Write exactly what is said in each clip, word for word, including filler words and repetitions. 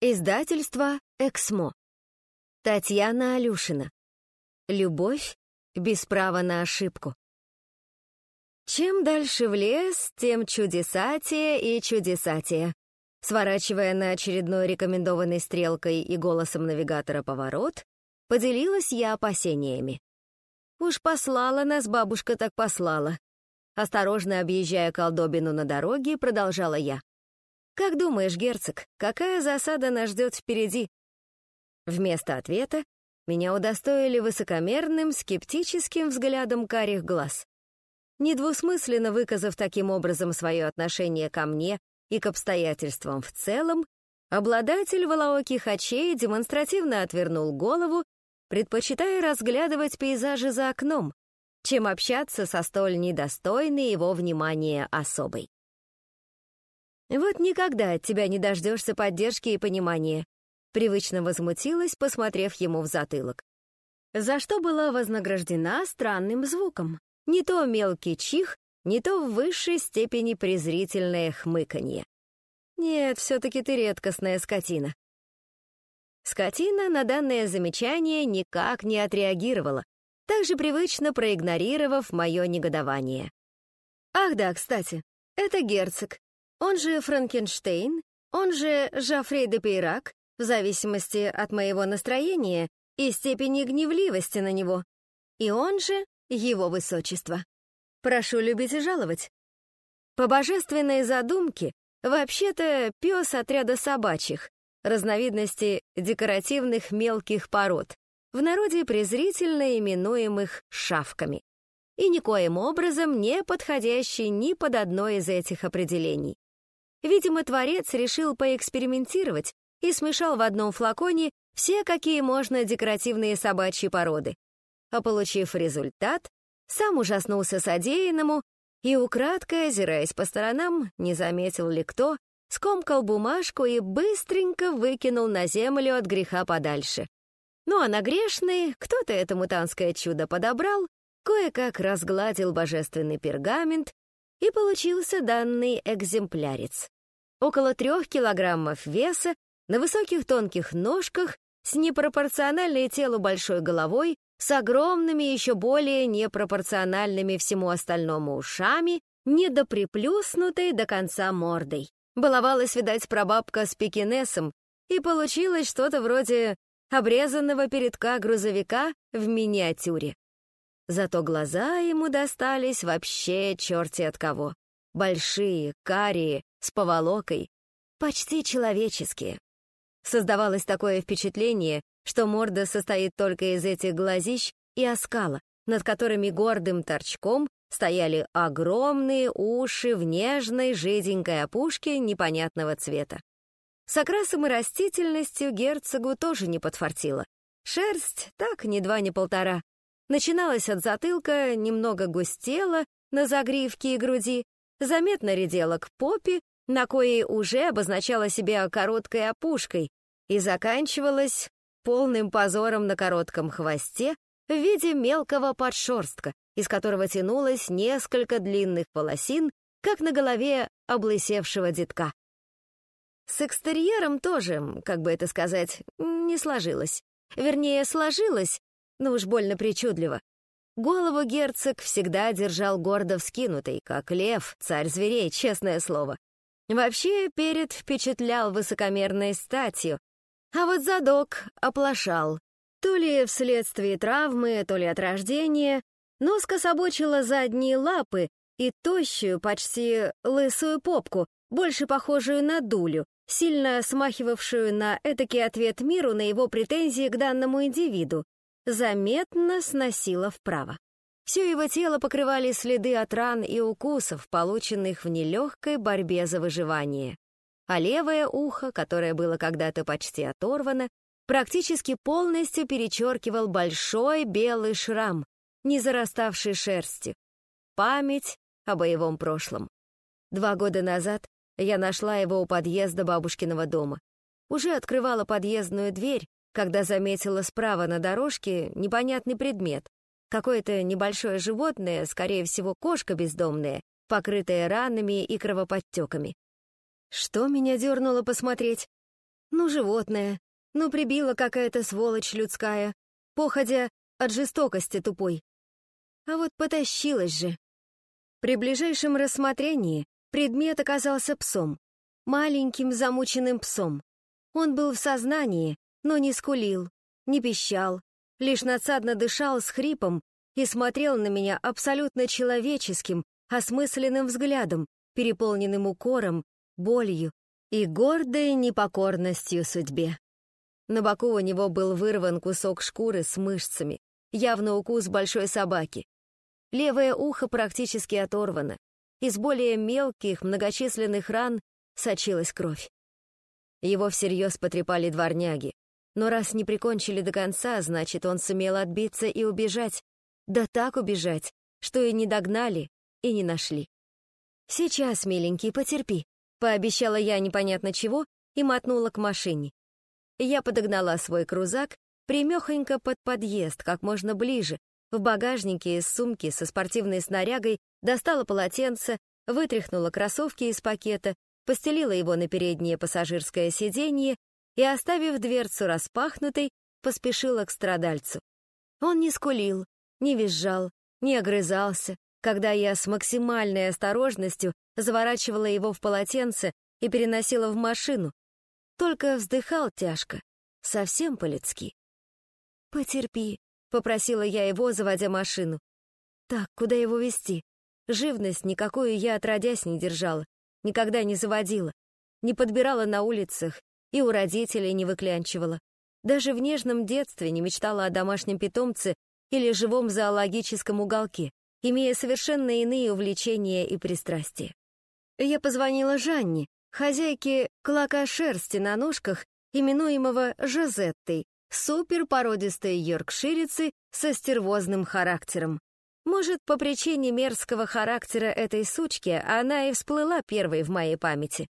Издательство «Эксмо». Татьяна Алюшина. Любовь без права на ошибку. Чем дальше в лес, тем чудесатее и чудесатее. Сворачивая на очередной рекомендованной стрелкой и голосом навигатора поворот, поделилась я опасениями. Уж послала нас бабушка, так послала. Осторожно объезжая колдобину на дороге, продолжала я. «Как думаешь, герцог, какая засада нас ждет впереди?» Вместо ответа меня удостоили высокомерным, скептическим взглядом карих глаз. Недвусмысленно выказав таким образом свое отношение ко мне и к обстоятельствам в целом, обладатель волооких очей демонстративно отвернул голову, предпочитая разглядывать пейзажи за окном, чем общаться со столь недостойной его внимания особой. «Вот никогда от тебя не дождешься поддержки и понимания», привычно возмутилась, посмотрев ему в затылок. За что была вознаграждена странным звуком. Не то мелкий чих, не то в высшей степени презрительное хмыканье. «Нет, все-таки ты редкостная скотина». Скотина на данное замечание никак не отреагировала, также привычно проигнорировав мое негодование. «Ах да, кстати, это герцог. Он же Франкенштейн, он же Жофрей де Пейрак, в зависимости от моего настроения и степени гневливости на него. И он же его высочество. Прошу любить и жаловать. По божественной задумке, вообще-то пес отряда собачьих, разновидности декоративных мелких пород, в народе презрительно именуемых шавками, и никоим образом не подходящий ни под одно из этих определений. Видимо, творец решил поэкспериментировать и смешал в одном флаконе все, какие можно декоративные собачьи породы. А получив результат, сам ужаснулся содеянному и, украдкой озираясь по сторонам, не заметил ли кто, скомкал бумажку и быстренько выкинул на землю от греха подальше. Ну а на грешный кто-то это мутантское чудо подобрал, кое-как разгладил божественный пергамент, и получился данный экземплярец. Около трех килограммов веса, на высоких тонких ножках, с непропорциональной телу большой головой, с огромными, еще более непропорциональными всему остальному ушами, недоприплюснутой до конца мордой. Баловалась, видать, прабабка с пекинесом, и получилось что-то вроде обрезанного передка грузовика в миниатюре. Зато глаза ему достались вообще черти от кого. Большие, карие, с поволокой, почти человеческие. Создавалось такое впечатление, что морда состоит только из этих глазищ и оскала, над которыми гордым торчком стояли огромные уши в нежной жиденькой опушке непонятного цвета. С окрасом и растительностью герцогу тоже не подфартило. Шерсть так ни два ни полтора. Начиналась от затылка, немного густела на загривке и груди, заметно редела к попе, на коей уже обозначала себя короткой опушкой, и заканчивалась полным позором на коротком хвосте в виде мелкого подшерстка, из которого тянулось несколько длинных волосин, как на голове облысевшего детка. С экстерьером тоже, как бы это сказать, не сложилось. Вернее, сложилось, но уж больно причудливо. Голову герцог всегда держал гордо вскинутой, как лев, царь зверей, честное слово. Вообще, перед впечатлял высокомерной статью, а вот задок оплошал. То ли вследствие травмы, то ли от рождения, но скособочила задние лапы и тощую, почти лысую попку, больше похожую на дулю, сильно смахивавшую на этакий ответ миру на его претензии к данному индивиду, заметно сносила вправо. Все его тело покрывали следы от ран и укусов, полученных в нелегкой борьбе за выживание. А левое ухо, которое было когда-то почти оторвано, практически полностью перечеркивал большой белый шрам, не зараставший шерстью. Память о боевом прошлом. Два года назад я нашла его у подъезда бабушкиного дома. Уже открывала подъездную дверь, когда заметила справа на дорожке непонятный предмет. Какое-то небольшое животное, скорее всего, кошка бездомная, покрытая ранами и кровоподтеками. Что меня дернуло посмотреть? Ну, животное. Ну, прибила какая-то сволочь людская, походя от жестокости тупой. А вот потащилась же. При ближайшем рассмотрении предмет оказался псом. Маленьким замученным псом. Он был в сознании, но не скулил, не пищал, лишь надсадно дышал с хрипом и смотрел на меня абсолютно человеческим, осмысленным взглядом, переполненным укором, болью и гордой непокорностью судьбе. На боку у него был вырван кусок шкуры с мышцами, явно укус большой собаки. Левое ухо практически оторвано. Из более мелких, многочисленных ран сочилась кровь. Его всерьез потрепали дворняги, но раз не прикончили до конца, значит, он сумел отбиться и убежать. Да так убежать, что и не догнали, и не нашли. «Сейчас, миленький, потерпи», — пообещала я непонятно чего и мотнула к машине. Я подогнала свой крузак примехонько под подъезд, как можно ближе. В багажнике из сумки со спортивной снарягой достала полотенце, вытряхнула кроссовки из пакета, постелила его на переднее пассажирское сиденье и, оставив дверцу распахнутой, поспешила к страдальцу. Он не скулил, не визжал, не огрызался, когда я с максимальной осторожностью заворачивала его в полотенце и переносила в машину, только вздыхал тяжко, совсем по-людски. «Потерпи», — попросила я его, заводя машину. «Так, куда его везти? Живность никакую я отродясь не держала, никогда не заводила, не подбирала на улицах и у родителей не выклянчивала. Даже в нежном детстве не мечтала о домашнем питомце или живом зоологическом уголке, имея совершенно иные увлечения и пристрастия. Я позвонила Жанне, хозяйке клока шерсти на ножках, именуемого Жозеттой, суперпородистой йоркширицы со стервозным характером. Может, по причине мерзкого характера этой сучки она и всплыла первой в моей памяти.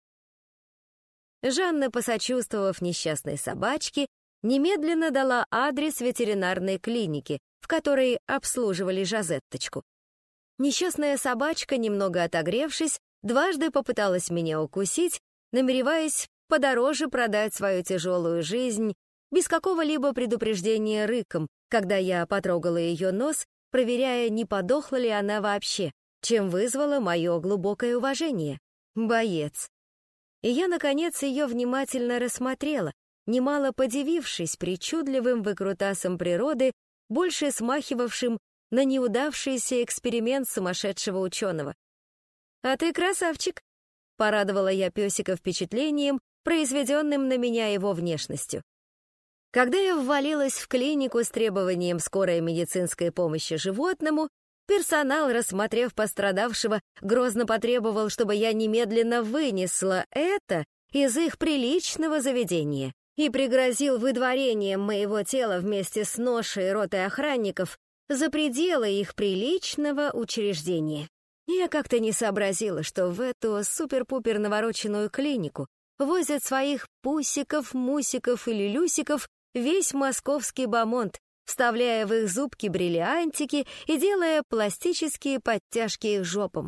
Жанна, посочувствовав несчастной собачке, немедленно дала адрес ветеринарной клиники, в которой обслуживали Жозетточку. Несчастная собачка, немного отогревшись, дважды попыталась меня укусить, намереваясь подороже продать свою тяжелую жизнь, без какого-либо предупреждения рыком, когда я потрогала ее нос, проверяя, не подохла ли она вообще, чем вызвало мое глубокое уважение. Боец. И я, наконец, ее внимательно рассмотрела, немало подивившись причудливым выкрутасом природы, больше смахивавшим на неудавшийся эксперимент сумасшедшего ученого. «А ты красавчик!» — порадовала я песика впечатлением, произведенным на меня его внешностью. Когда я ввалилась в клинику с требованием скорой медицинской помощи животному, персонал, рассмотрев пострадавшего, грозно потребовал, чтобы я немедленно вынесла это из их приличного заведения и пригрозил выдворением моего тела вместе с ношей ротой охранников за пределы их приличного учреждения. Я как-то не сообразила, что в эту супер-пупер навороченную клинику возят своих пусиков, мусиков или люсиков весь московский бомонд, вставляя в их зубки бриллиантики и делая пластические подтяжки их жопам.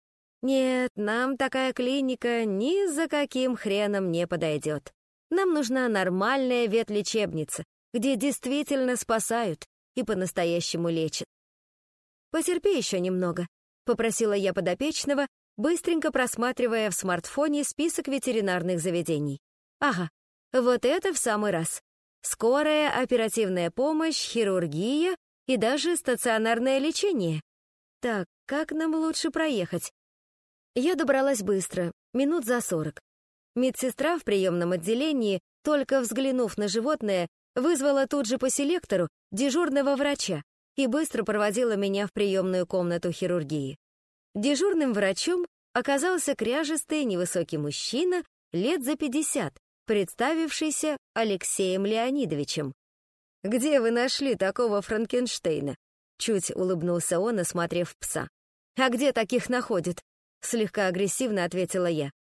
Нет, нам такая клиника ни за каким хреном не подойдет. Нам нужна нормальная ветлечебница, где действительно спасают и по-настоящему лечат. «Потерпи еще немного», — попросила я подопечного, быстренько просматривая в смартфоне список ветеринарных заведений. «Ага, вот это в самый раз. Скорая оперативная помощь, хирургия и даже стационарное лечение. Так, как нам лучше проехать?» Я добралась быстро, минут за сорок. Медсестра в приемном отделении, только взглянув на животное, вызвала тут же по селектору дежурного врача и быстро проводила меня в приемную комнату хирургии. Дежурным врачом оказался кряжестый невысокий мужчина лет за пятьдесят, представившийся Алексеем Леонидовичем. «Где вы нашли такого Франкенштейна?» Чуть улыбнулся он, осмотрев пса. «А где таких находят?» Слегка агрессивно ответила я.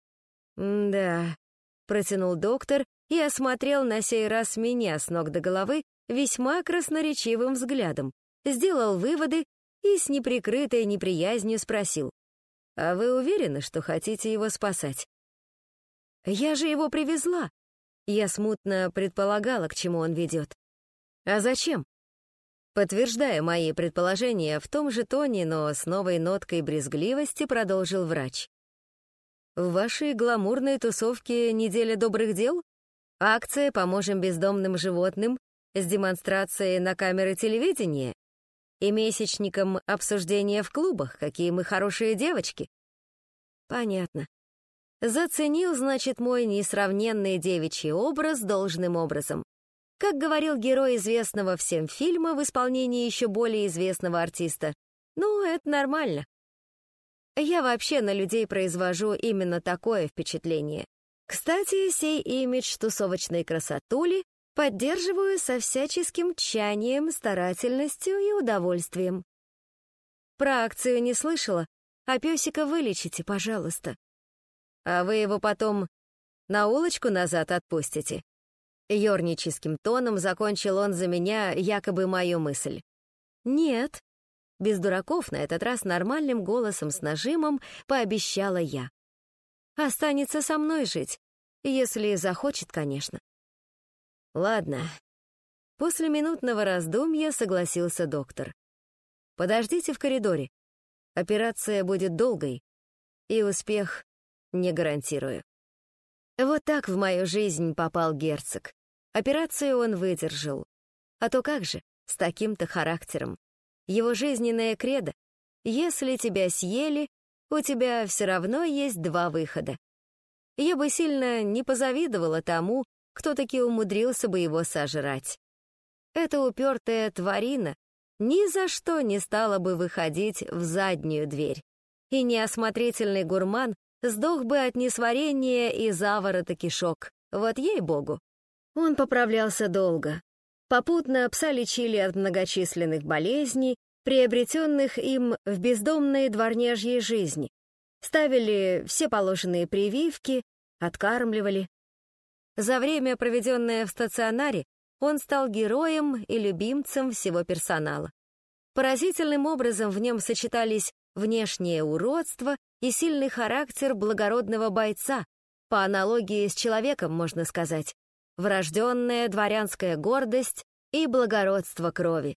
«Да», — протянул доктор и осмотрел на сей раз меня с ног до головы весьма красноречивым взглядом, сделал выводы и с неприкрытой неприязнью спросил: «А вы уверены, что хотите его спасать?» «Я же его привезла!» Я смутно предполагала, к чему он ведет. А зачем? Подтверждая мои предположения, в том же тоне, но с новой ноткой брезгливости продолжил врач. В вашей гламурной тусовке неделя добрых дел? Акция «Поможем бездомным животным» с демонстрацией на камеры телевидения и месячником обсуждения в клубах, какие мы хорошие девочки. Понятно. Заценил, значит, мой несравненный девичий образ должным образом. Как говорил герой известного всем фильма в исполнении еще более известного артиста, ну, это нормально. Я вообще на людей произвожу именно такое впечатление. Кстати, сей имидж тусовочной красотули поддерживаю со всяческим тщанием, старательностью и удовольствием. Про акцию не слышала, а песика вылечите, пожалуйста. А вы его потом на улочку назад отпустите. Ёрническим тоном закончил он за меня якобы мою мысль. Нет, без дураков, на этот раз нормальным голосом с нажимом пообещала я. Останется со мной жить, если захочет, конечно. Ладно. После минутного раздумья согласился доктор. Подождите в коридоре. Операция будет долгой, и успех не гарантирую. Вот так в мою жизнь попал герцог. Операцию он выдержал. А то как же, с таким-то характером. Его жизненное кредо: если тебя съели, у тебя все равно есть два выхода. Я бы сильно не позавидовала тому, кто таки умудрился бы его сожрать. Эта упертая тварина ни за что не стала бы выходить в заднюю дверь. И неосмотрительный гурман сдох бы от несварения и заворота кишок. Вот ей-богу. Он поправлялся долго. Попутно пса лечили от многочисленных болезней, приобретенных им в бездомной дворняжьей жизни. Ставили все положенные прививки, откармливали. За время, проведенное в стационаре, он стал героем и любимцем всего персонала. Поразительным образом в нем сочетались внешнее уродство и сильный характер благородного бойца, по аналогии с человеком, можно сказать, врожденная дворянская гордость и благородство крови.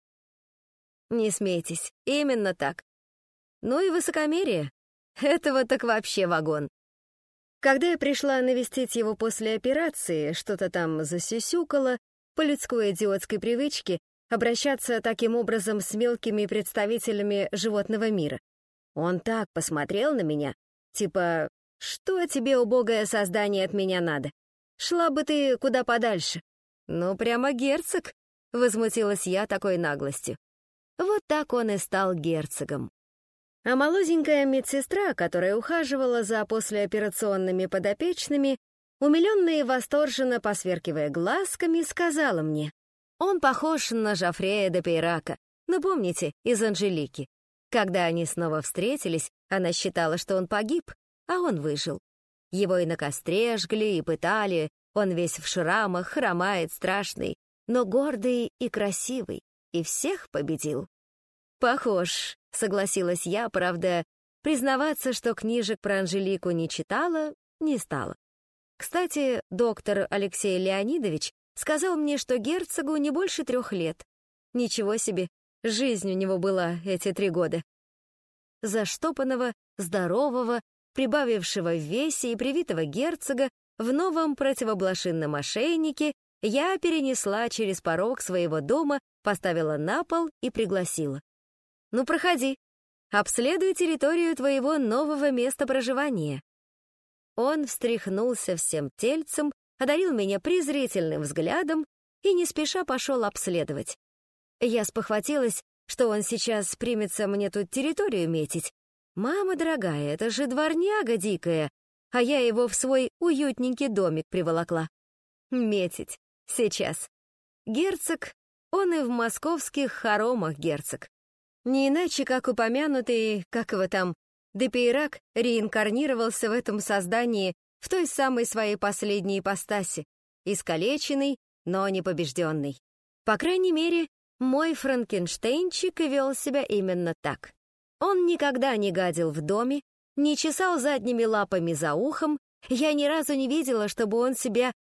Не смейтесь, именно так. Ну и высокомерие. Этого так вообще вагон. Когда я пришла навестить его после операции, что-то там засюсюкало, по людской идиотской привычке обращаться таким образом с мелкими представителями животного мира. Он так посмотрел на меня, типа, что тебе, убогое создание, от меня надо? Шла бы ты куда подальше. Ну, прямо герцог, возмутилась я такой наглостью. Вот так он и стал герцогом. А молоденькая медсестра, которая ухаживала за послеоперационными подопечными, умилённо и восторженно посверкивая глазками, сказала мне: «Он похож на Жофрея де Пейрака, ну помните, из «Анжелики». Когда они снова встретились, она считала, что он погиб, а он выжил. Его и на костре жгли, и пытали, он весь в шрамах, хромает, страшный, но гордый и красивый, и всех победил». «Похож», — согласилась я, правда, признаваться, что книжек про Анжелику не читала, не стала. Кстати, доктор Алексей Леонидович сказал мне, что герцогу не больше трех лет. Ничего себе, жизнь у него была эти три года. Заштопанного, здорового, прибавившего в весе и привитого герцога в новом противоблошинном ошейнике я перенесла через порог своего дома, поставила на пол и пригласила. «Ну, проходи, обследуй территорию твоего нового места проживания». Он встряхнулся всем тельцем, одарил меня презрительным взглядом и не спеша пошел обследовать. Я спохватилась, что он сейчас примется мне тут территорию метить. «Мама дорогая, это же дворняга дикая, а я его в свой уютненький домик приволокла». Метить. Сейчас. Герцог, он и в московских хоромах герцог. Не иначе, как упомянутый, как его там, де Пейрак реинкарнировался в этом создании в той самой своей последней ипостаси, искалеченный, но не побежденный. По крайней мере, мой Франкенштейнчик и вел себя именно так. Он никогда не гадил в доме, не чесал задними лапами за ухом, я ни разу не видела, чтобы он себя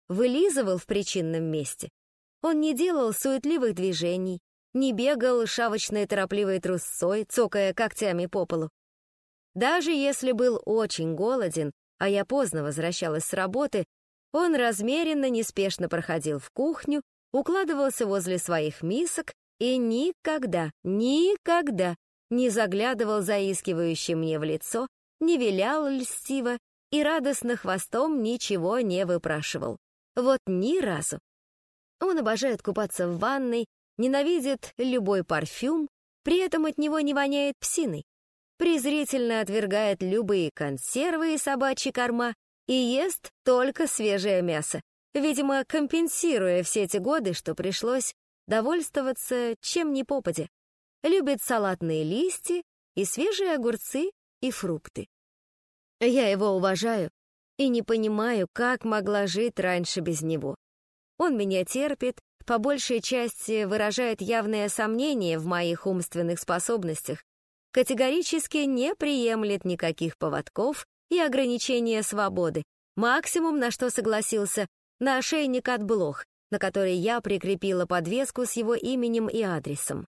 вылизывал в причинном месте. Он не делал суетливых движений, не бегал шавочной торопливой трусцой, цокая когтями по полу. Даже если был очень голоден, а я поздно возвращалась с работы, он размеренно, неспешно проходил в кухню, укладывался возле своих мисок и никогда, никогда не заглядывал заискивающе мне в лицо, не вилял льстиво и радостно хвостом ничего не выпрашивал. Вот ни разу. Он обожает купаться в ванной, ненавидит любой парфюм, при этом от него не воняет псиной, презрительно отвергает любые консервы и собачьи корма и ест только свежее мясо, видимо, компенсируя все эти годы, что пришлось довольствоваться чем ни попадя. Любит салатные листья и свежие огурцы и фрукты. Я его уважаю и не понимаю, как могла жить раньше без него. Он меня терпит, по большей части выражает явное сомнение в моих умственных способностях, категорически не приемлет никаких поводков и ограничения свободы. Максимум, на что согласился, на ошейник от блох, на который я прикрепила подвеску с его именем и адресом.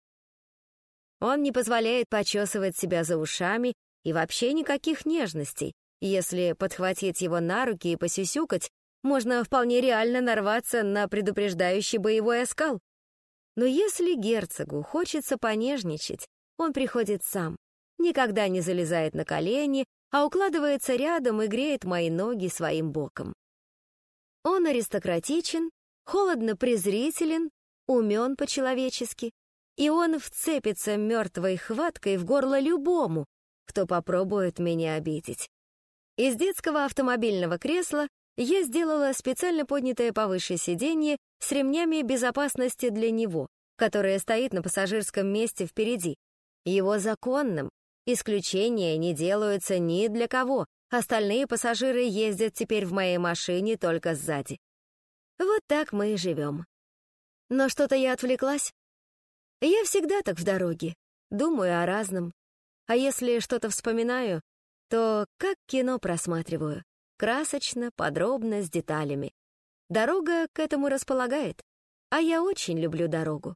Он не позволяет почесывать себя за ушами и вообще никаких нежностей. Если подхватить его на руки и посюсюкать, можно вполне реально нарваться на предупреждающий боевой оскал. Но если герцогу хочется понежничать, он приходит сам, никогда не залезает на колени, а укладывается рядом и греет мои ноги своим боком. Он аристократичен, холодно-презрителен, умен по-человечески, и он вцепится мертвой хваткой в горло любому, кто попробует меня обидеть. Из детского автомобильного кресла я сделала специально поднятое повыше сиденье с ремнями безопасности для него, которое стоит на пассажирском месте впереди. Его законным. Исключения не делаются ни для кого. Остальные пассажиры ездят теперь в моей машине только сзади. Вот так мы и живем. Но что-то я отвлеклась. Я всегда так в дороге, думаю о разном. А если что-то вспоминаю, то как кино просматриваю. Красочно, подробно, с деталями. Дорога к этому располагает, а я очень люблю дорогу.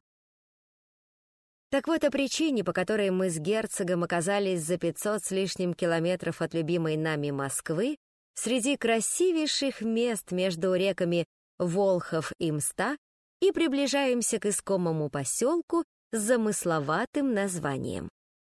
Так вот о причине, по которой мы с герцогом оказались за пятьсот с лишним километров от любимой нами Москвы, среди красивейших мест между реками Волхов и Мста, и приближаемся к искомому поселку с замысловатым названием.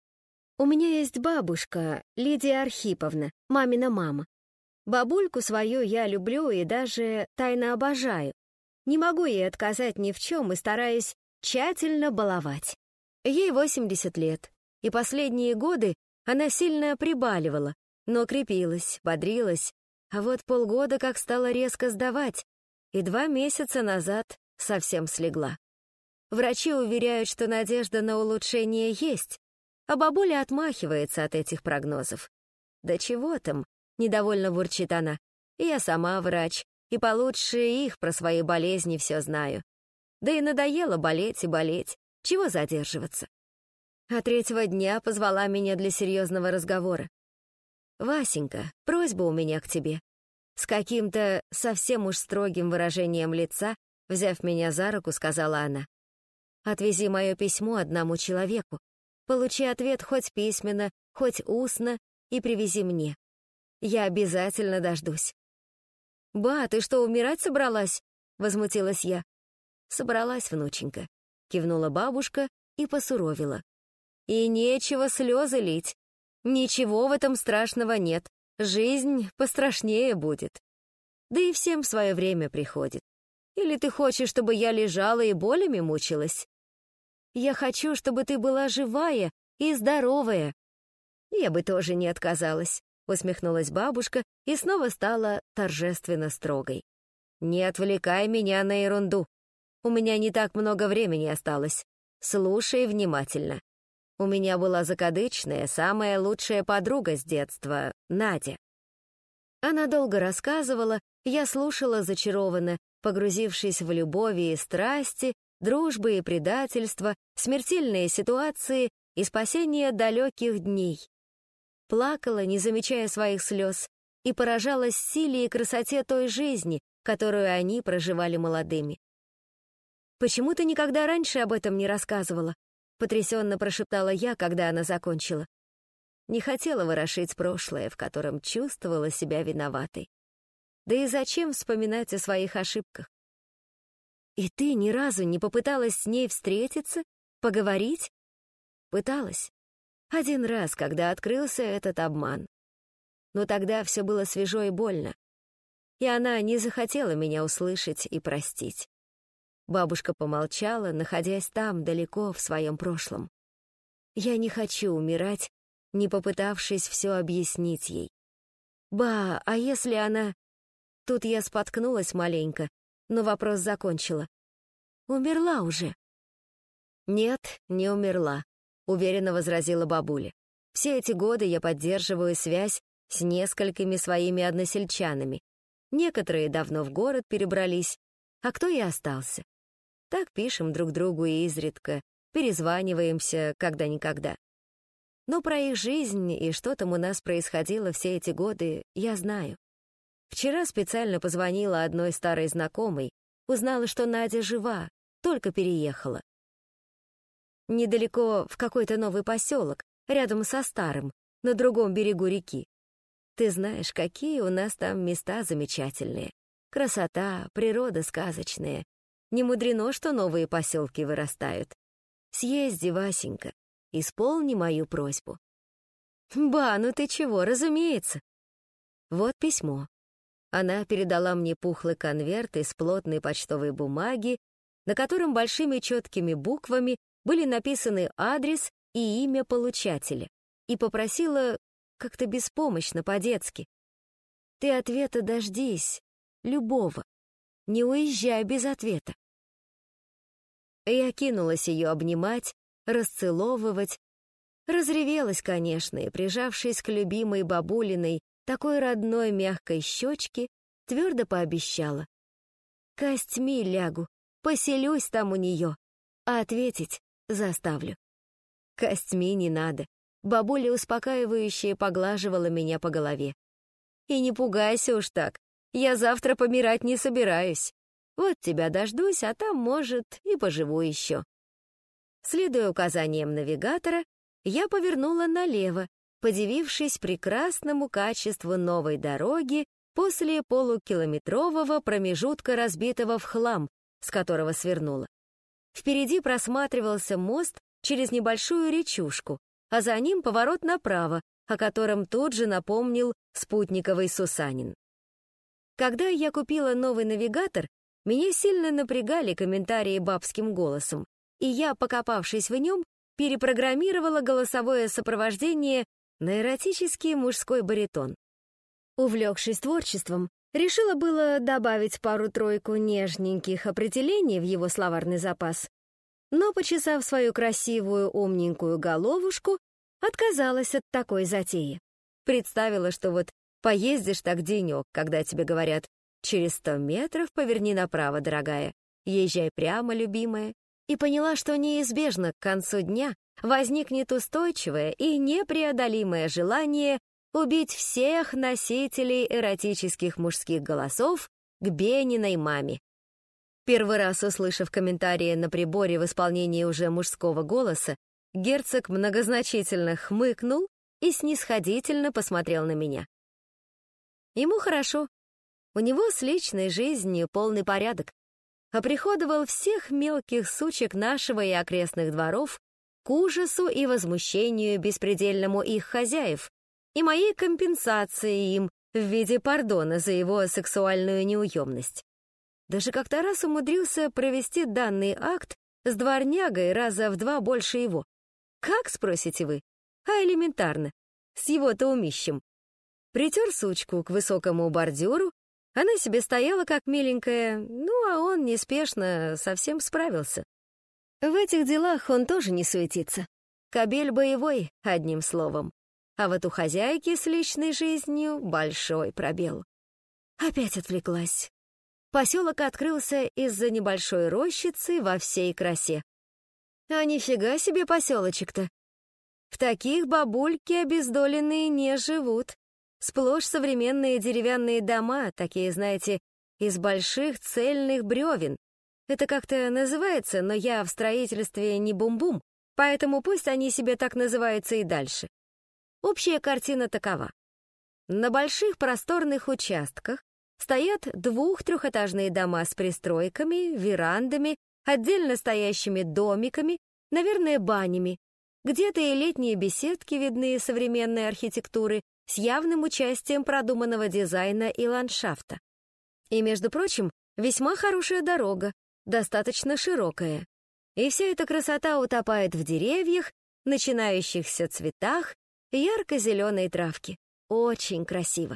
У меня есть бабушка, Лидия Архиповна, мамина мама. Бабульку свою я люблю и даже тайно обожаю. Не могу ей отказать ни в чем и стараюсь тщательно баловать. Ей восемьдесят лет, и последние годы она сильно прибаливала, но крепилась, бодрилась, а вот полгода как стала резко сдавать, и два месяца назад совсем слегла. Врачи уверяют, что надежда на улучшение есть, а бабуля отмахивается от этих прогнозов. Да чего там, недовольно бурчит она. Я сама врач, и получше их про свои болезни все знаю. Да и надоело болеть и болеть. Чего задерживаться? А третьего дня позвала меня для серьезного разговора. «Васенька, просьба у меня к тебе». С каким-то совсем уж строгим выражением лица, взяв меня за руку, сказала она. «Отвези мое письмо одному человеку. Получи ответ хоть письменно, хоть устно, и привези мне. Я обязательно дождусь». «Ба, ты что, умирать собралась?» — возмутилась я. «Собралась, внученька», — кивнула бабушка и посуровила. «И нечего слезы лить. Ничего в этом страшного нет. Жизнь пострашнее будет. Да и всем в свое время приходит. Или ты хочешь, чтобы я лежала и болями мучилась? Я хочу, чтобы ты была живая и здоровая». «Я бы тоже не отказалась», — усмехнулась бабушка и снова стала торжественно строгой. «Не отвлекай меня на ерунду. У меня не так много времени осталось. Слушай внимательно. У меня была закадычная, самая лучшая подруга с детства, Надя». Она долго рассказывала, я слушала зачарованно, погрузившись в любови и страсти, дружбы и предательства, смертельные ситуации и спасение далеких дней. Плакала, не замечая своих слез, и поражалась силе и красоте той жизни, которую они проживали молодыми. «Почему ты никогда раньше об этом не рассказывала?» — потрясенно прошептала я, когда она закончила. Не хотела ворошить прошлое, в котором чувствовала себя виноватой. Да и зачем вспоминать о своих ошибках? «И ты ни разу не попыталась с ней встретиться, поговорить?» «Пыталась. Один раз, когда открылся этот обман. Но тогда все было свежо и больно, и она не захотела меня услышать и простить». Бабушка помолчала, находясь там, далеко, в своем прошлом. «Я не хочу умирать, не попытавшись все объяснить ей. Ба, а если она...» Тут я споткнулась маленько, но вопрос закончила. «Умерла уже?» «Нет, не умерла», — уверенно возразила бабуля. «Все эти годы я поддерживаю связь с несколькими своими односельчанами. Некоторые давно в город перебрались, а кто и остался. Так пишем друг другу изредка, перезваниваемся когда-никогда. Но про их жизнь и что там у нас происходило все эти годы, я знаю. Вчера специально позвонила одной старой знакомой, узнала, что Надя жива, только переехала. Недалеко в какой-то новый поселок, рядом со старым, на другом берегу реки. Ты знаешь, какие у нас там места замечательные. Красота, природа сказочная. Не мудрено, что новые поселки вырастают. Съезди, Васенька, исполни мою просьбу». «Ба, ну ты чего, разумеется». Вот письмо. Она передала мне пухлый конверт из плотной почтовой бумаги, на котором большими четкими буквами были написаны адрес и имя получателя, и попросила как-то беспомощно, по-детски: «Ты ответа дождись, любого, не уезжай без ответа». Я кинулась ее обнимать, расцеловывать, разревелась, конечно, и, прижавшись к любимой бабулиной, такой родной мягкой щечке, твердо пообещала: «Костьми лягу, поселюсь там у нее, а ответить заставлю». Костьми не надо. Бабуля успокаивающе поглаживала меня по голове. «И не пугайся уж так, я завтра помирать не собираюсь. Вот тебя дождусь, а там, может, и поживу еще». Следуя указаниям навигатора, я повернула налево, подивившись прекрасному качеству новой дороги после полукилометрового промежутка, разбитого в хлам, с которого свернула. Впереди просматривался мост через небольшую речушку, а за ним поворот направо, о котором тут же напомнил спутниковый Сусанин. Когда я купила новый навигатор, меня сильно напрягали комментарии бабским голосом, и я, покопавшись в нем, перепрограммировала голосовое сопровождение на эротический мужской баритон. Увлекшись творчеством, решила было добавить пару-тройку нежненьких определений в его словарный запас, но, почесав свою красивую умненькую головушку, отказалась от такой затеи. Представила, что вот поездишь так денек, когда тебе говорят: «Через сто метров поверни направо, дорогая, езжай прямо, любимая», и поняла, что неизбежно к концу дня возникнет устойчивое и непреодолимое желание убить всех носителей эротических мужских голосов к Бениной маме. Первый раз услышав комментарии на приборе в исполнении уже мужского голоса, герцог многозначительно хмыкнул и снисходительно посмотрел на меня. Ему хорошо. У него с личной жизнью полный порядок. Оприходовал всех мелких сучек нашего и окрестных дворов к ужасу и возмущению беспредельному их хозяев и моей компенсации им в виде пардона за его сексуальную неуемность. Даже как-то раз умудрился провести данный акт с дворнягой раза в два больше его. Как, спросите вы? А элементарно, с его-то умищем. Притер сучку к высокому бордюру, она себе стояла как миленькая, ну а он неспешно совсем справился. В этих делах он тоже не суетится. Кобель боевой, одним словом. А вот у хозяйки с личной жизнью большой пробел. Опять отвлеклась. Поселок открылся из-за небольшой рощицы во всей красе. А нифига себе поселочек-то. В таких бабульки обездоленные не живут. Сплошь современные деревянные дома, такие, знаете, из больших цельных бревен. Это как-то называется, но я в строительстве не бум-бум, поэтому пусть они себе так называются и дальше. Общая картина такова. На больших просторных участках стоят двух-трехэтажные дома с пристройками, верандами, отдельно стоящими домиками, наверное, банями. Где-то и летние беседки видны современной архитектуры с явным участием продуманного дизайна и ландшафта. И, между прочим, весьма хорошая дорога, достаточно широкая. И вся эта красота утопает в деревьях, начинающихся цветах, ярко-зеленой травке. Очень красиво.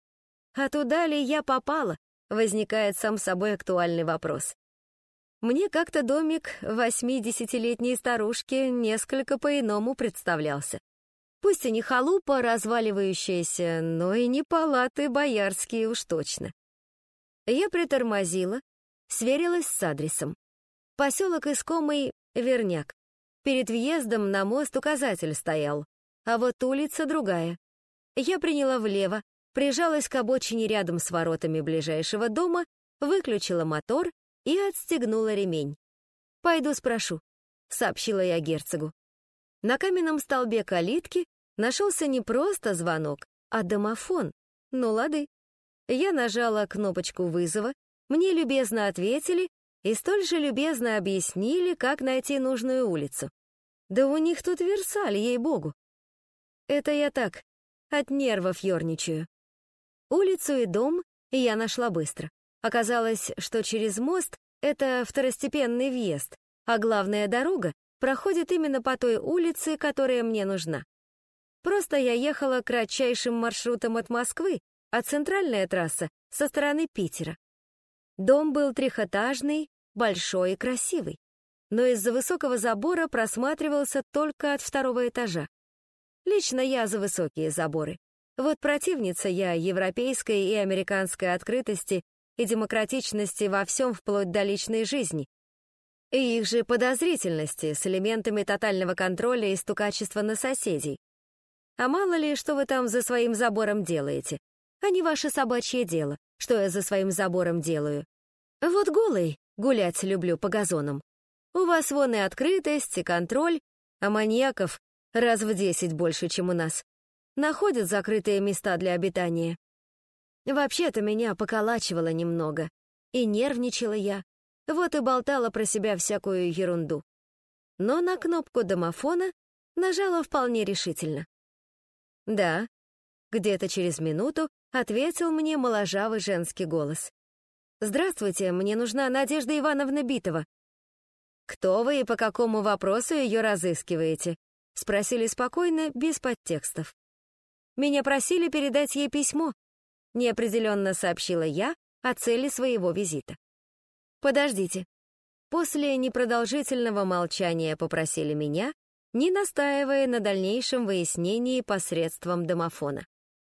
А туда ли я попала, возникает сам собой актуальный вопрос. Мне как-то домик восьмидесятилетней старушки несколько по-иному представлялся. Пусть и не халупа разваливающаяся, но и не палаты боярские уж точно. Я притормозила, сверилась с адресом. Поселок искомый Верняк. Перед въездом на мост указатель стоял, а вот улица другая. Я приняла влево, прижалась к обочине рядом с воротами ближайшего дома, выключила мотор и отстегнула ремень. «Пойду спрошу», — сообщила я герцогу. На каменном столбе калитки нашелся не просто звонок, а домофон. Ну, лады. Я нажала кнопочку вызова, мне любезно ответили и столь же любезно объяснили, как найти нужную улицу. Да у них тут Версаль, ей-богу. Это я так, от нервов ёрничаю. Улицу и дом я нашла быстро. Оказалось, что через мост это второстепенный въезд, а главная дорога проходит именно по той улице, которая мне нужна. Просто я ехала кратчайшим маршрутом от Москвы, а центральная трасса со стороны Питера. Дом был трехэтажный, большой и красивый, но из-за высокого забора просматривался только от второго этажа. Лично я за высокие заборы. Вот противница я европейской и американской открытости и демократичности во всем вплоть до личной жизни. И их же подозрительности с элементами тотального контроля и стукачества на соседей. А мало ли, что вы там за своим забором делаете, а не ваше собачье дело, что я за своим забором делаю. Вот голой гулять люблю по газонам. У вас вон и открытость, и контроль, а маньяков раз в десять больше, чем у нас. Находят закрытые места для обитания. Вообще-то меня поколачивало немного, и нервничала я, вот и болтала про себя всякую ерунду. Но на кнопку домофона нажала вполне решительно. «Да», — где-то через минуту ответил мне моложавый женский голос. «Здравствуйте, мне нужна Надежда Ивановна Битова». «Кто вы и по какому вопросу ее разыскиваете?» — спросили спокойно, без подтекстов. «Меня просили передать ей письмо», — неопределенно сообщила я о цели своего визита. «Подождите». После непродолжительного молчания попросили меня, не настаивая на дальнейшем выяснении посредством домофона.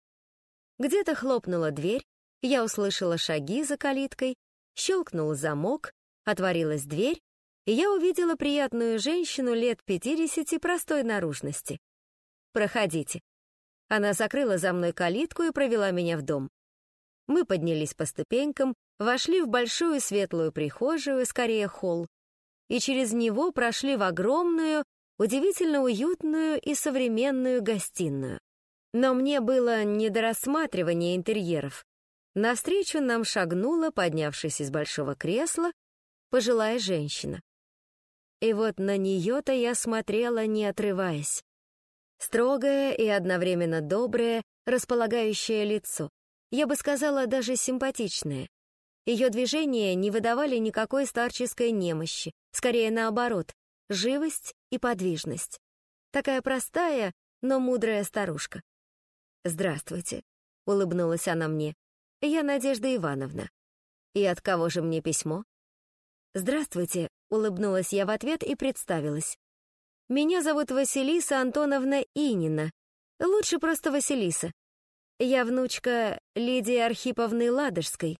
Где-то хлопнула дверь, я услышала шаги за калиткой, щелкнул замок, отворилась дверь, и я увидела приятную женщину лет пятидесяти простой наружности. «Проходите». Она закрыла за мной калитку и провела меня в дом. Мы поднялись по ступенькам, вошли в большую светлую прихожую, скорее холл, и через него прошли в огромную, удивительно уютную и современную гостиную. Но мне было не до рассматривания интерьеров. Навстречу нам шагнула, поднявшись из большого кресла, пожилая женщина. И вот на нее-то я смотрела, не отрываясь. Строгое и одновременно доброе, располагающее лицо. Я бы сказала, даже симпатичное. Ее движения не выдавали никакой старческой немощи, скорее наоборот, живость и подвижность. Такая простая, но мудрая старушка. «Здравствуйте», — улыбнулась она мне. «Я Надежда Ивановна. И от кого же мне письмо?» «Здравствуйте», — улыбнулась я в ответ и представилась. «Меня зовут Василиса Антоновна Инина. Лучше просто Василиса. Я внучка Лидии Архиповны Ладожской.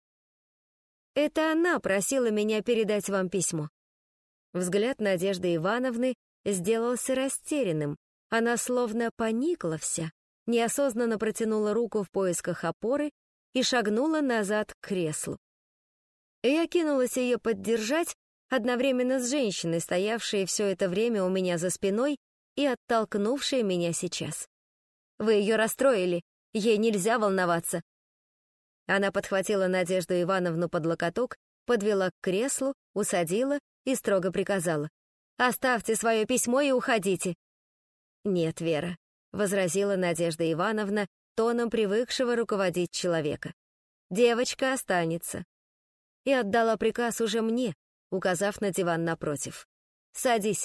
Это она просила меня передать вам письмо». Взгляд Надежды Ивановны сделался растерянным. Она словно поникла вся, неосознанно протянула руку в поисках опоры и шагнула назад к креслу. И я кинулась ее поддержать одновременно с женщиной, стоявшей все это время у меня за спиной и оттолкнувшей меня сейчас. «Вы ее расстроили, ей нельзя волноваться». Она подхватила Надежду Ивановну под локоток, подвела к креслу, усадила и строго приказала: «Оставьте свое письмо и уходите». «Нет, Вера», — возразила Надежда Ивановна тоном привыкшего руководить человека. «Девочка останется». И отдала приказ уже мне, указав на диван напротив. «Садись».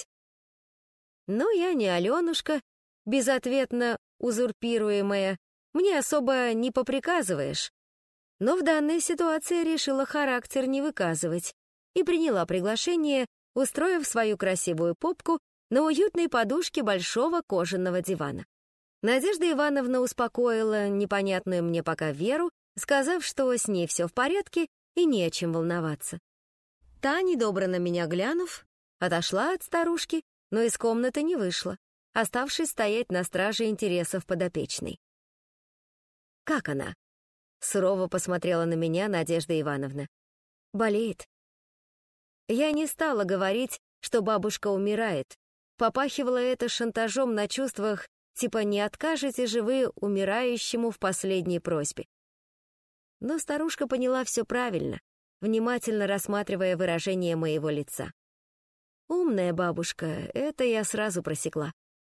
Но я не Аленушка, безответно узурпируемая, мне особо не поприказываешь. Но в данной ситуации решила характер не выказывать и приняла приглашение, устроив свою красивую попку на уютной подушке большого кожаного дивана. Надежда Ивановна успокоила непонятную мне пока Веру, сказав, что с ней все в порядке и не о чем волноваться. Та, недобро на меня глянув, отошла от старушки, но из комнаты не вышла, оставшись стоять на страже интересов подопечной. «Как она?» — сурово посмотрела на меня Надежда Ивановна. «Болеет». Я не стала говорить, что бабушка умирает. Попахивало это шантажом на чувствах, типа «не откажете же вы умирающему в последней просьбе». Но старушка поняла все правильно, внимательно рассматривая выражение моего лица. Умная бабушка, это я сразу просекла.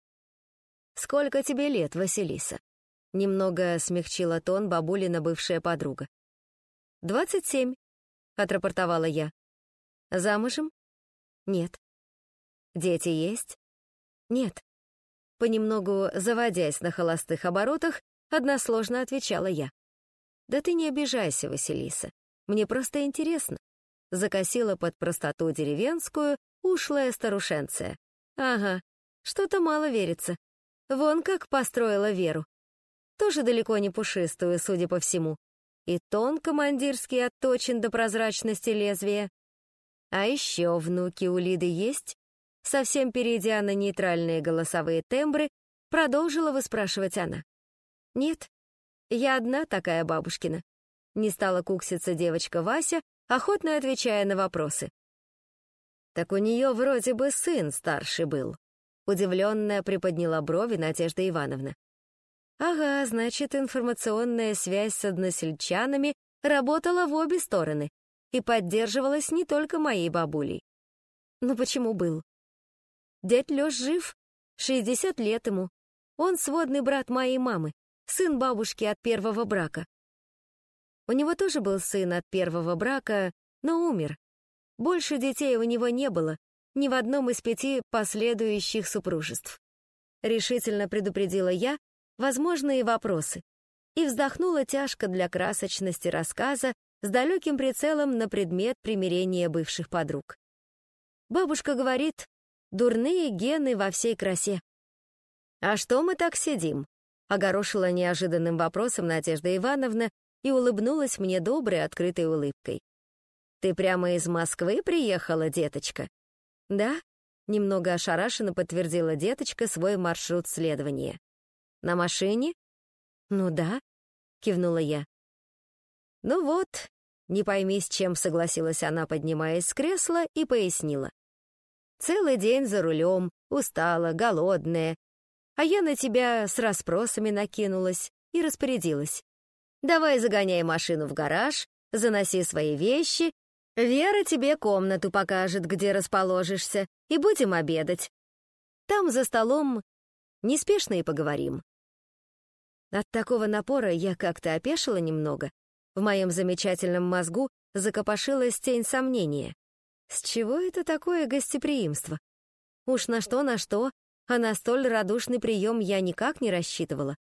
«Сколько тебе лет, Василиса?» Немного смягчила тон бабулина бывшая подруга. «Двадцать семь», — отрапортовала я. «Замужем?» «Нет». «Дети есть?» «Нет». Понемногу заводясь на холостых оборотах, односложно отвечала я. «Да ты не обижайся, Василиса. Мне просто интересно». Закосила под простоту деревенскую ушлая старушенция. «Ага, что-то мало верится. Вон как построила Веру. Тоже далеко не пушистую, судя по всему. И тон командирский отточен до прозрачности лезвия. А еще внуки у Лиды есть?» Совсем перейдя на нейтральные голосовые тембры, продолжила выспрашивать она. «Нет, я одна такая бабушкина». Не стала кукситься девочка Вася, охотно отвечая на вопросы. «Так у нее вроде бы сын старший был», — удивленная приподняла брови Надежда Ивановна. «Ага, значит, информационная связь с односельчанами работала в обе стороны и поддерживалась не только моей бабулей. Ну почему был? Дядь Лёш жив, шестьдесят лет ему. Он сводный брат моей мамы, сын бабушки от первого брака. У него тоже был сын от первого брака, но умер. Больше детей у него не было, ни в одном из пяти последующих супружеств. Решительно предупредила я возможные вопросы и вздохнула тяжко для красочности рассказа с далеким прицелом на предмет примирения бывших подруг. Бабушка говорит, дурные гены во всей красе. «А что мы так сидим?» — огорошила неожиданным вопросом Надежда Ивановна и улыбнулась мне доброй, открытой улыбкой. «Ты прямо из Москвы приехала, деточка?» «Да», — немного ошарашенно подтвердила деточка свой маршрут следования. «На машине?» «Ну да», — кивнула я. «Ну вот», — не пойми с чем согласилась она, поднимаясь с кресла, и пояснила. «Целый день за рулем, устала, голодная, а я на тебя с расспросами накинулась и распорядилась. Давай загоняй машину в гараж, заноси свои вещи, Вера тебе комнату покажет, где расположишься, и будем обедать. Там за столом неспешно и поговорим». От такого напора я как-то опешила немного. В моем замечательном мозгу закопошилась тень сомнения. С чего это такое гостеприимство? Уж на что, на что, а на столь радушный прием я никак не рассчитывала.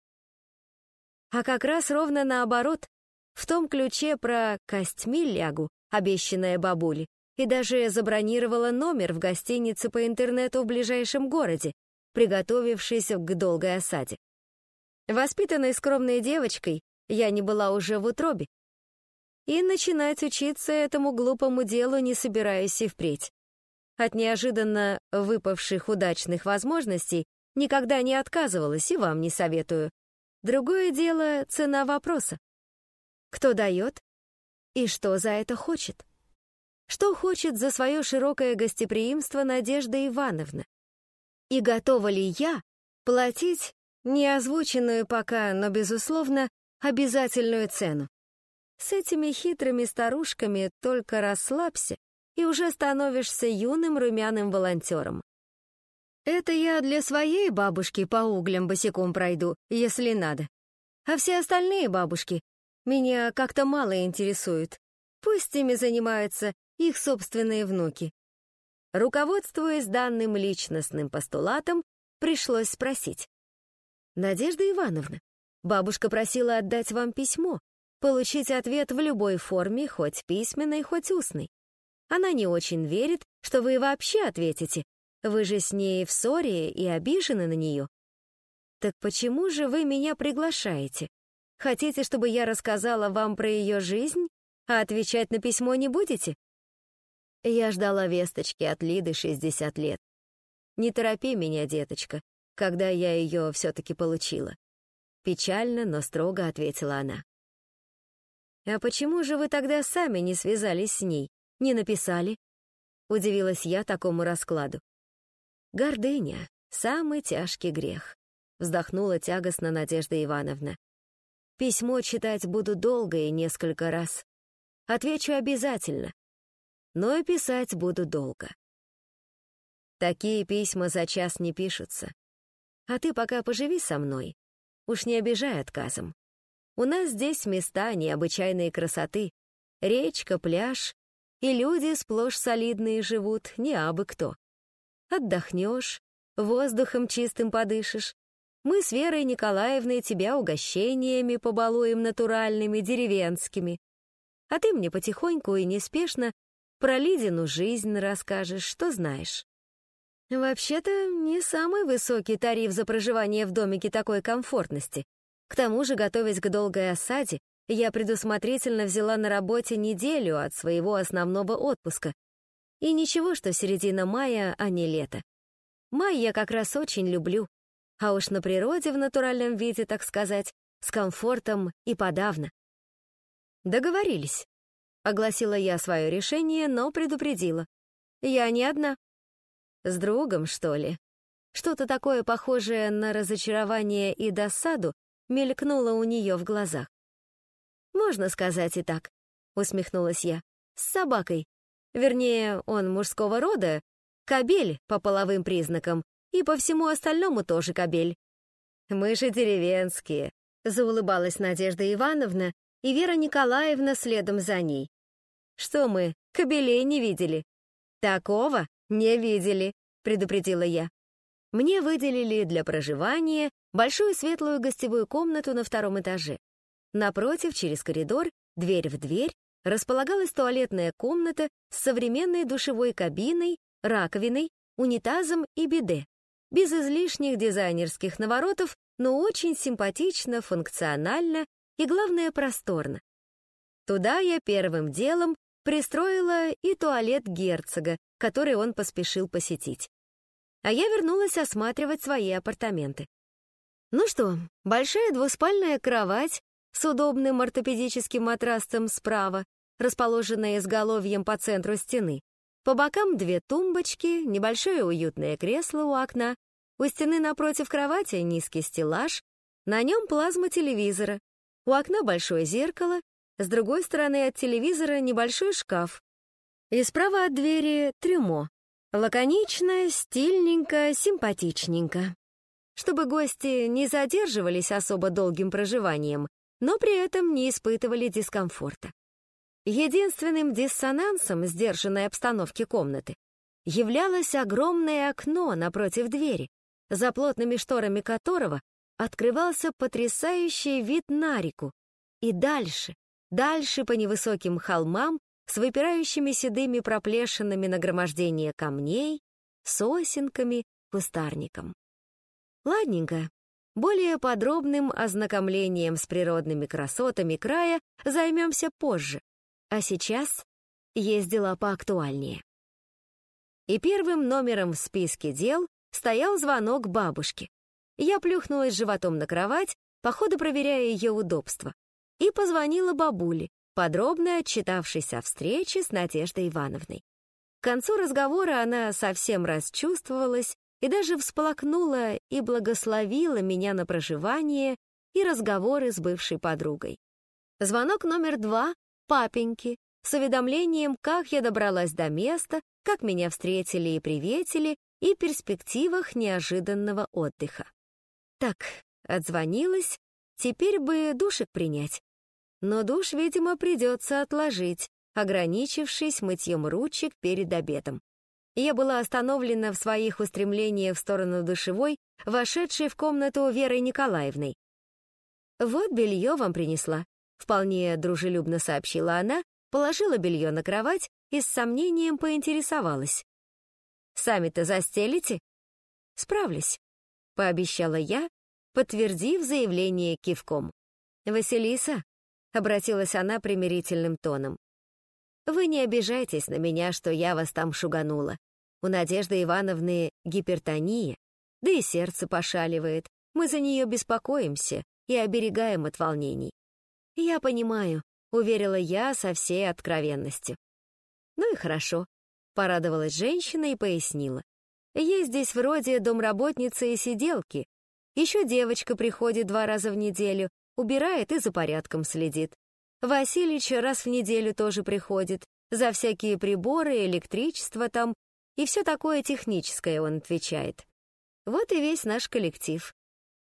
А как раз ровно наоборот, в том ключе про «костьми лягу», обещанная бабуле, и даже забронировала номер в гостинице по интернету в ближайшем городе, приготовившись к долгой осаде. Воспитанной скромной девочкой я не была уже в утробе, и начинать учиться этому глупому делу не собираюсь и впредь. От неожиданно выпавших удачных возможностей никогда не отказывалась и вам не советую. Другое дело — цена вопроса. Кто дает и что за это хочет? что хочет за свое широкое гостеприимство Надежда Ивановна, и готова ли я платить неозвученную пока, но, безусловно, обязательную цену. С этими хитрыми старушками только расслабься, и уже становишься юным румяным волонтером. Это я для своей бабушки по углям босиком пройду, если надо. А все остальные бабушки меня как-то мало интересуют. Пусть ими занимаются их собственные внуки. Руководствуясь данным личностным постулатом, пришлось спросить. «Надежда Ивановна, бабушка просила отдать вам письмо, получить ответ в любой форме, хоть письменной, хоть устной. Она не очень верит, что вы вообще ответите. Вы же с ней в ссоре и обижены на нее. Так почему же вы меня приглашаете? Хотите, чтобы я рассказала вам про ее жизнь, а отвечать на письмо не будете?» Я ждала весточки от Лиды шестьдесят лет. «Не торопи меня, деточка, когда я ее все-таки получила». Печально, но строго ответила она. «А почему же вы тогда сами не связались с ней, не написали?» Удивилась я такому раскладу. «Гордыня — самый тяжкий грех», — вздохнула тягостно Надежда Ивановна. «Письмо читать буду долго и несколько раз. Отвечу обязательно, но и писать буду долго. Такие письма за час не пишутся. А ты пока поживи со мной, уж не обижай отказом. У нас здесь места необычайной красоты, речка, пляж, и люди сплошь солидные живут, не абы кто. Отдохнешь, воздухом чистым подышишь. Мы с Верой Николаевной тебя угощениями побалуем натуральными, деревенскими. А ты мне потихоньку и неспешно про Лидину жизнь расскажешь, что знаешь. Вообще-то, не самый высокий тариф за проживание в домике такой комфортности. К тому же, готовясь к долгой осаде, я предусмотрительно взяла на работе неделю от своего основного отпуска. И ничего, что середина мая, а не лето. Май я как раз очень люблю, а уж на природе в натуральном виде, так сказать, с комфортом и подавно. Договорились. Огласила я свое решение, но предупредила. Я не одна. С другом, что ли? Что-то такое похожее на разочарование и досаду мелькнуло у нее в глазах. «Можно сказать и так», — усмехнулась я. «С собакой. Вернее, он мужского рода, кобель по половым признакам, и по всему остальному тоже кобель». «Мы же деревенские», — заулыбалась Надежда Ивановна, и Вера Николаевна следом за ней. «Что мы, кобелей не видели?» «Такого не видели», — предупредила я. Мне выделили для проживания большую светлую гостевую комнату на втором этаже. Напротив, через коридор, дверь в дверь, располагалась туалетная комната с современной душевой кабиной, раковиной, унитазом и биде. Без излишних дизайнерских наворотов, но очень симпатично, функционально и, главное, просторно. Туда я первым делом пристроила и туалет герцога, который он поспешил посетить. А я вернулась осматривать свои апартаменты. Ну что, большая двуспальная кровать с удобным ортопедическим матрасом справа, расположенная изголовьем по центру стены. По бокам две тумбочки, небольшое уютное кресло у окна, у стены напротив кровати низкий стеллаж, на нем плазма телевизора, у окна большое зеркало, с другой стороны от телевизора небольшой шкаф. И справа от двери трюмо. Лаконично, стильненько, симпатичненько. Чтобы гости не задерживались особо долгим проживанием, но при этом не испытывали дискомфорта. Единственным диссонансом сдержанной обстановки комнаты являлось огромное окно напротив двери, за плотными шторами которого открывался потрясающий вид на реку. И дальше, дальше по невысоким холмам с выпирающими седыми проплешинами нагромождения камней, сосенками, кустарником. Ладненько, более подробным ознакомлением с природными красотами края займемся позже, а сейчас есть дела поактуальнее. И первым номером в списке дел стоял звонок бабушки. Я плюхнулась животом на кровать, по ходу проверяя ее удобство, и позвонила бабуле, подробно отчитавшись о встрече с Надеждой Ивановной. К концу разговора она совсем расчувствовалась и даже всплакнула и благословила меня на проживание и разговоры с бывшей подругой. Звонок номер два — папеньки, с уведомлением, как я добралась до места, как меня встретили и приветили, и перспективах неожиданного отдыха. Так, отзвонилась, теперь бы душик принять. Но душ, видимо, придется отложить, ограничившись мытьем ручек перед обедом. Я была остановлена в своих устремлениях в сторону душевой, вошедшей в комнату Верой Николаевной. «Вот белье вам принесла», — вполне дружелюбно сообщила она, положила белье на кровать и с сомнением поинтересовалась. «Сами-то застелите?» «Справлюсь», — пообещала я, подтвердив заявление кивком. «Василиса», — обратилась она примирительным тоном, «вы не обижайтесь на меня, что я вас там шуганула. У Надежды Ивановны гипертония, да и сердце пошаливает. Мы за нее беспокоимся и оберегаем от волнений». «Я понимаю», — уверила я со всей откровенностью. «Ну и хорошо», — порадовалась женщина и пояснила. «Я здесь вроде домработницы и сиделки. Еще девочка приходит два раза в неделю, убирает и за порядком следит. Василич раз в неделю тоже приходит, за всякие приборы, электричество там, и все такое техническое он отвечает. Вот и весь наш коллектив».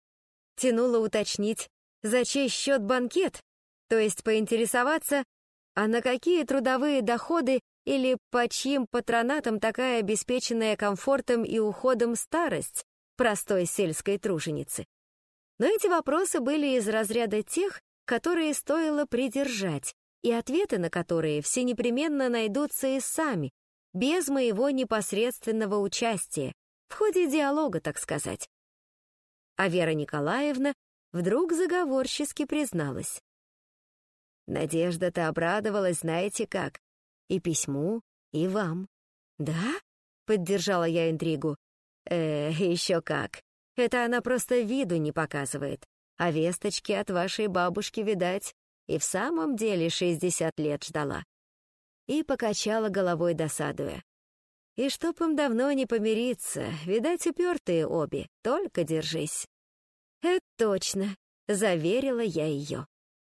Тянула уточнить, за чей счет банкет, то есть поинтересоваться, а на какие трудовые доходы или по чьим патронатам такая обеспеченная комфортом и уходом старость простой сельской труженицы. Но эти вопросы были из разряда тех, которые стоило придержать, и ответы на которые все непременно найдутся и сами, без моего непосредственного участия, в ходе диалога, так сказать. А Вера Николаевна вдруг заговорчески призналась. Надежда-то обрадовалась, знаете как, и письму, и вам. «Да?» — поддержала я интригу. «Э, еще как. Это она просто виду не показывает. А весточки от вашей бабушки, видать, и в самом деле шестьдесят лет ждала». И покачала головой, досадуя. «И чтоб им давно не помириться, видать, упертые обе, только держись». «Это точно», — заверила я ее.